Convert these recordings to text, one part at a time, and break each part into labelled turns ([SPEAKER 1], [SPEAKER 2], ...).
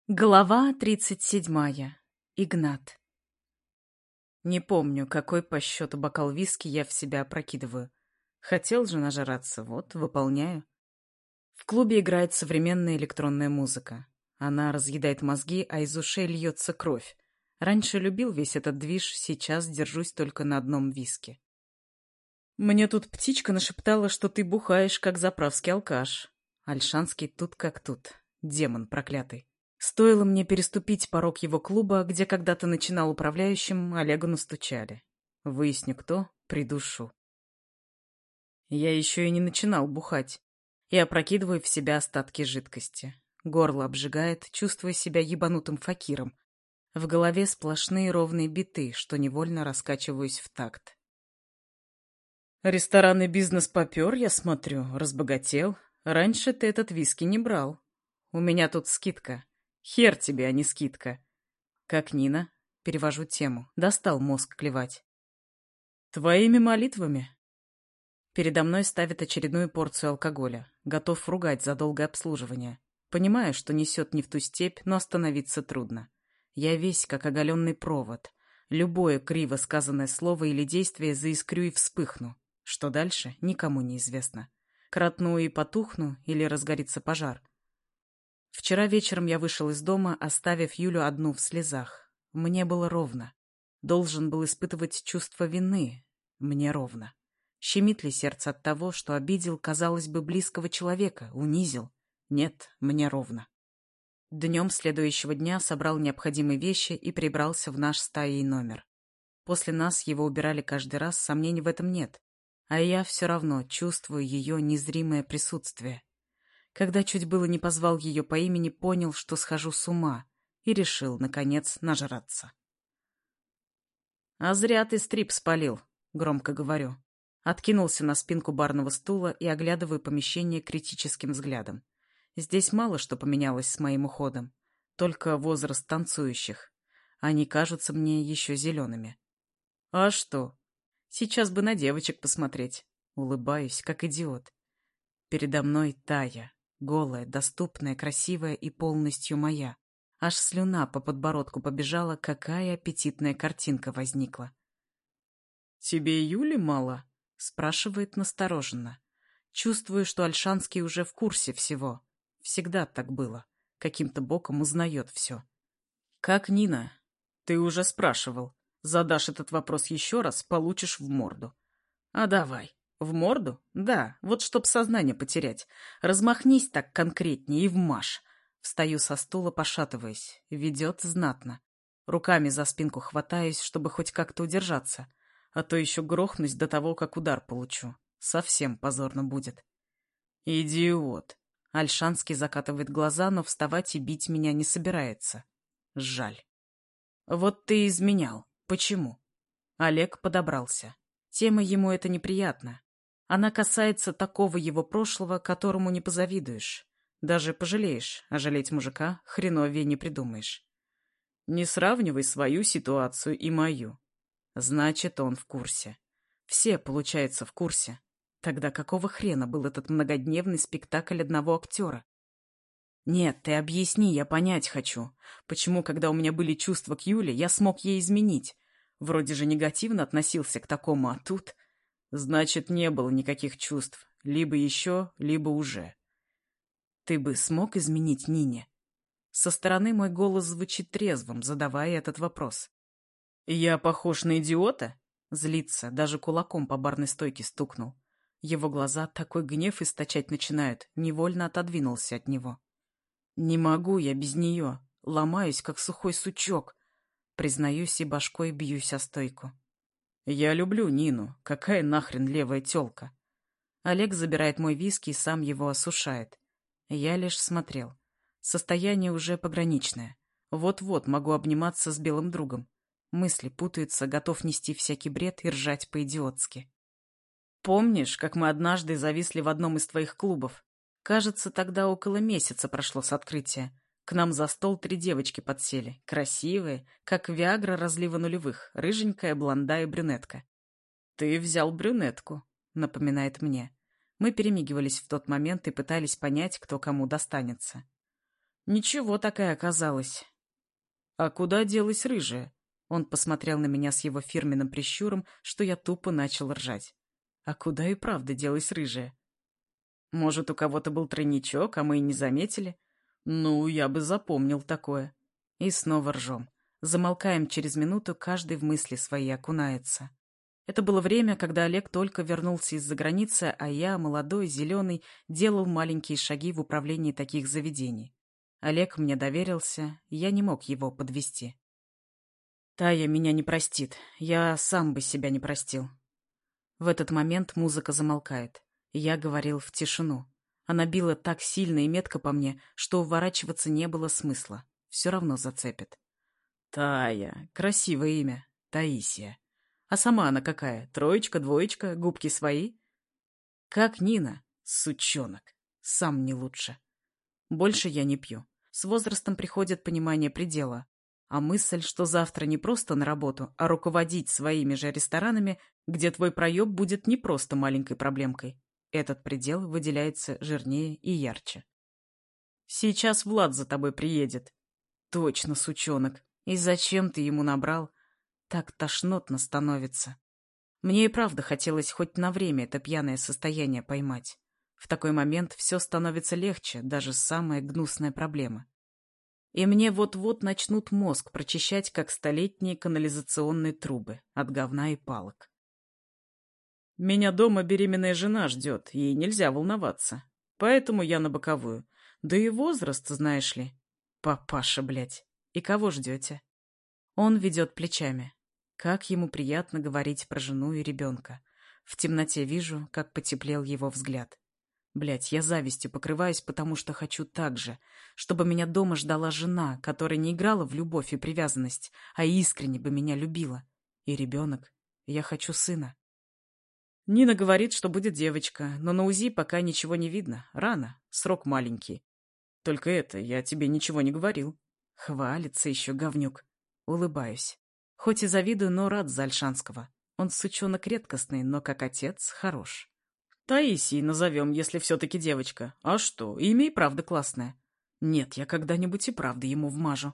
[SPEAKER 1] Глава 37. Игнат. Не помню, какой по счету бокал виски я в себя опрокидываю. Хотел же нажраться, вот, выполняю. В клубе играет современная электронная музыка. Она разъедает мозги, а из ушей льется кровь. Раньше любил весь этот движ, сейчас держусь только на одном виске. Мне тут птичка нашептала, что ты бухаешь, как заправский алкаш. Ольшанский тут как тут. Демон проклятый. Стоило мне переступить порог его клуба, где когда-то начинал управляющим, Олегу настучали. Выясню, кто, придушу. Я еще и не начинал бухать. И опрокидываю в себя остатки жидкости. Горло обжигает, чувствуя себя ебанутым факиром. В голове сплошные ровные биты, что невольно раскачиваюсь в такт. Ресторанный бизнес попер, я смотрю, разбогател. Раньше ты этот виски не брал. У меня тут скидка. Хер тебе, а не скидка. Как Нина? Перевожу тему. Достал мозг клевать. Твоими молитвами. Передо мной ставит очередную порцию алкоголя. Готов ругать за долгое обслуживание. Понимаю, что несет не в ту степь, но остановиться трудно. Я весь как оголенный провод. Любое криво сказанное слово или действие заискрю и вспыхну. Что дальше, никому не известно. Кротну и потухну или разгорится пожар. Вчера вечером я вышел из дома, оставив Юлю одну в слезах. Мне было ровно. Должен был испытывать чувство вины. Мне ровно. Щемит ли сердце от того, что обидел, казалось бы, близкого человека, унизил? Нет, мне ровно. Днем следующего дня собрал необходимые вещи и прибрался в наш стаей номер. После нас его убирали каждый раз, сомнений в этом нет. А я все равно чувствую ее незримое присутствие. Когда чуть было не позвал ее по имени, понял, что схожу с ума, и решил, наконец, нажраться. «А зря ты стрип спалил», — громко говорю. Откинулся на спинку барного стула и оглядываю помещение критическим взглядом. Здесь мало что поменялось с моим уходом, только возраст танцующих. Они кажутся мне еще зелеными. «А что? Сейчас бы на девочек посмотреть». Улыбаюсь, как идиот. Передо мной Тая. Голая, доступная, красивая и полностью моя. Аж слюна по подбородку побежала, какая аппетитная картинка возникла. «Тебе Юли мало?» — спрашивает настороженно. Чувствую, что Ольшанский уже в курсе всего. Всегда так было. Каким-то боком узнает все. «Как Нина?» «Ты уже спрашивал. Задашь этот вопрос еще раз, получишь в морду». «А давай». «В морду? Да, вот чтоб сознание потерять. Размахнись так конкретнее и вмажь». Встаю со стула, пошатываясь. Ведет знатно. Руками за спинку хватаюсь, чтобы хоть как-то удержаться. А то еще грохнусь до того, как удар получу. Совсем позорно будет. «Идиот!» Ольшанский закатывает глаза, но вставать и бить меня не собирается. Жаль. «Вот ты изменял. Почему?» Олег подобрался. Тема ему это неприятна. Она касается такого его прошлого, которому не позавидуешь. Даже пожалеешь, а жалеть мужика хреновее не придумаешь. Не сравнивай свою ситуацию и мою. Значит, он в курсе. Все, получается, в курсе. Тогда какого хрена был этот многодневный спектакль одного актера? Нет, ты объясни, я понять хочу. Почему, когда у меня были чувства к Юле, я смог ей изменить? Вроде же негативно относился к такому, а тут... Значит, не было никаких чувств. Либо еще, либо уже. Ты бы смог изменить Нине? Со стороны мой голос звучит трезвым, задавая этот вопрос. Я похож на идиота? Злится, даже кулаком по барной стойке стукнул. Его глаза такой гнев источать начинают, невольно отодвинулся от него. Не могу я без нее. Ломаюсь, как сухой сучок. Признаюсь и башкой бьюсь о стойку. Я люблю Нину. Какая нахрен левая тёлка? Олег забирает мой виски и сам его осушает. Я лишь смотрел. Состояние уже пограничное. Вот-вот могу обниматься с белым другом. Мысли путаются, готов нести всякий бред и ржать по-идиотски. Помнишь, как мы однажды зависли в одном из твоих клубов? Кажется, тогда около месяца прошло с открытия. К нам за стол 3 девочки подсели. Красивые, как Виагра разлива нулевых. Рыженькая, блонда и брюнетка. «Ты взял брюнетку», — напоминает мне. Мы перемигивались в тот момент и пытались понять, кто кому достанется. Ничего такая оказалась. А куда делась рыжая? Он посмотрел на меня с его фирменным прищуром, что я тупо начал ржать. А куда и правда делась рыжая? Может, у кого-то был тройничок, а мы и не заметили? Ну, я бы запомнил такое. И снова ржем. Замолкаем через минуту, каждый в мысли свои окунается. Это было время, когда Олег только вернулся из-за границы, а я, молодой, зеленый, делал маленькие шаги в управлении таких заведений. Олег мне доверился, я не мог его подвести. Тая меня не простит, я сам бы себя не простил. В этот момент музыка замолкает. Я говорил в тишину. Она била так сильно и метко по мне, что уворачиваться не было смысла. Все равно зацепит. Тая. Красивое имя. Таисия. А сама она какая? Троечка, двоечка, губки свои? Как Нина. Сучонок. Сам не лучше. Больше я не пью. С возрастом приходит понимание предела. А мысль, что завтра не просто на работу, а руководить своими же ресторанами, где твой проеб будет не просто маленькой проблемкой. Этот предел выделяется жирнее и ярче. Сейчас Влад за тобой приедет. Точно, сучонок. И зачем ты ему набрал? Так тошнотно становится. Мне и правда хотелось хоть на время это пьяное состояние поймать. В такой момент все становится легче, даже самая гнусная проблема. И мне вот-вот начнут мозг прочищать, как столетние канализационные трубы от говна и палок. Меня дома беременная жена ждет, ей нельзя волноваться. Поэтому я на боковую. Да и возраст, знаешь ли. Папаша, блядь. И кого ждете? Он ведет плечами. Как ему приятно говорить про жену и ребенка. В темноте вижу, как потеплел его взгляд. Блядь, я завистью покрываюсь, потому что хочу так же, чтобы меня дома ждала жена, которая не играла в любовь и привязанность, а искренне бы меня любила. И ребенок. Я хочу сына. Нина говорит, что будет девочка, но на УЗИ пока ничего не видно. Рано, срок маленький. Только это, я тебе ничего не говорил. Хвалится еще говнюк. Улыбаюсь. Хоть и завидую, но рад за Ольшанского. Он сучонок редкостный, но как отец хорош. Таисией назовем, если все-таки девочка. А что, имя и правда классное. Нет, я когда-нибудь и правда ему вмажу.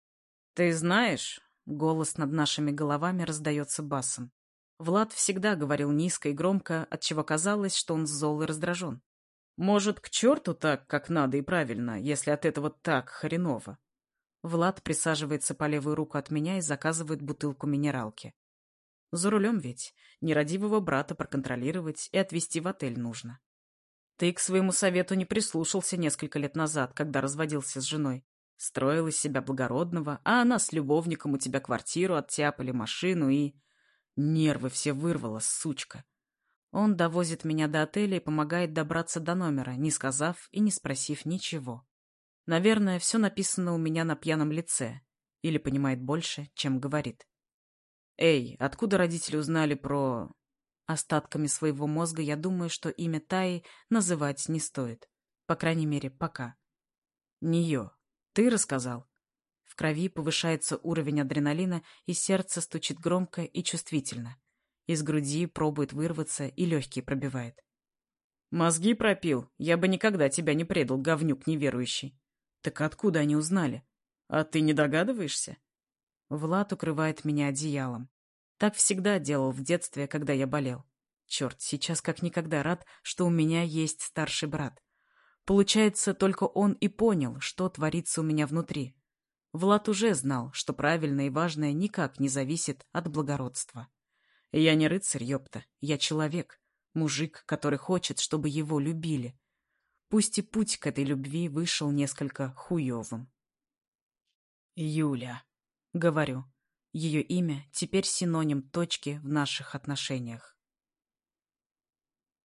[SPEAKER 1] Ты знаешь, голос над нашими головами раздается басом. Влад всегда говорил низко и громко, отчего казалось, что он зол и раздражен. Может, к черту так, как надо и правильно, если от этого так хреново? Влад присаживается по левую руку от меня и заказывает бутылку минералки. За рулем ведь. Нерадивого брата проконтролировать и отвезти в отель нужно. Ты к своему совету не прислушался несколько лет назад, когда разводился с женой. Строил из себя благородного, а она с любовником у тебя квартиру оттяпали, машину и... Нервы все вырвала, сучка. Он довозит меня до отеля и помогает добраться до номера, не сказав и не спросив ничего. Наверное, все написано у меня на пьяном лице. Или понимает больше, чем говорит. «Эй, откуда родители узнали про...» Остатками своего мозга я думаю, что имя Таи называть не стоит. По крайней мере, пока. «Нее. Ты рассказал?» В крови повышается уровень адреналина, и сердце стучит громко и чувствительно. Из груди пробует вырваться и легкие пробивает. «Мозги пропил. Я бы никогда тебя не предал, говнюк неверующий». «Так откуда они узнали? А ты не догадываешься?» Влад укрывает меня одеялом. Так всегда делал в детстве, когда я болел. Черт, сейчас как никогда рад, что у меня есть старший брат. Получается, только он и понял, что творится у меня внутри. Влад уже знал, что правильное и важное никак не зависит от благородства. Я не рыцарь, ёпта, я человек, мужик, который хочет, чтобы его любили. Пусть и путь к этой любви вышел несколько хуёвым. «Юля», — говорю. Ее имя теперь синоним точки в наших отношениях.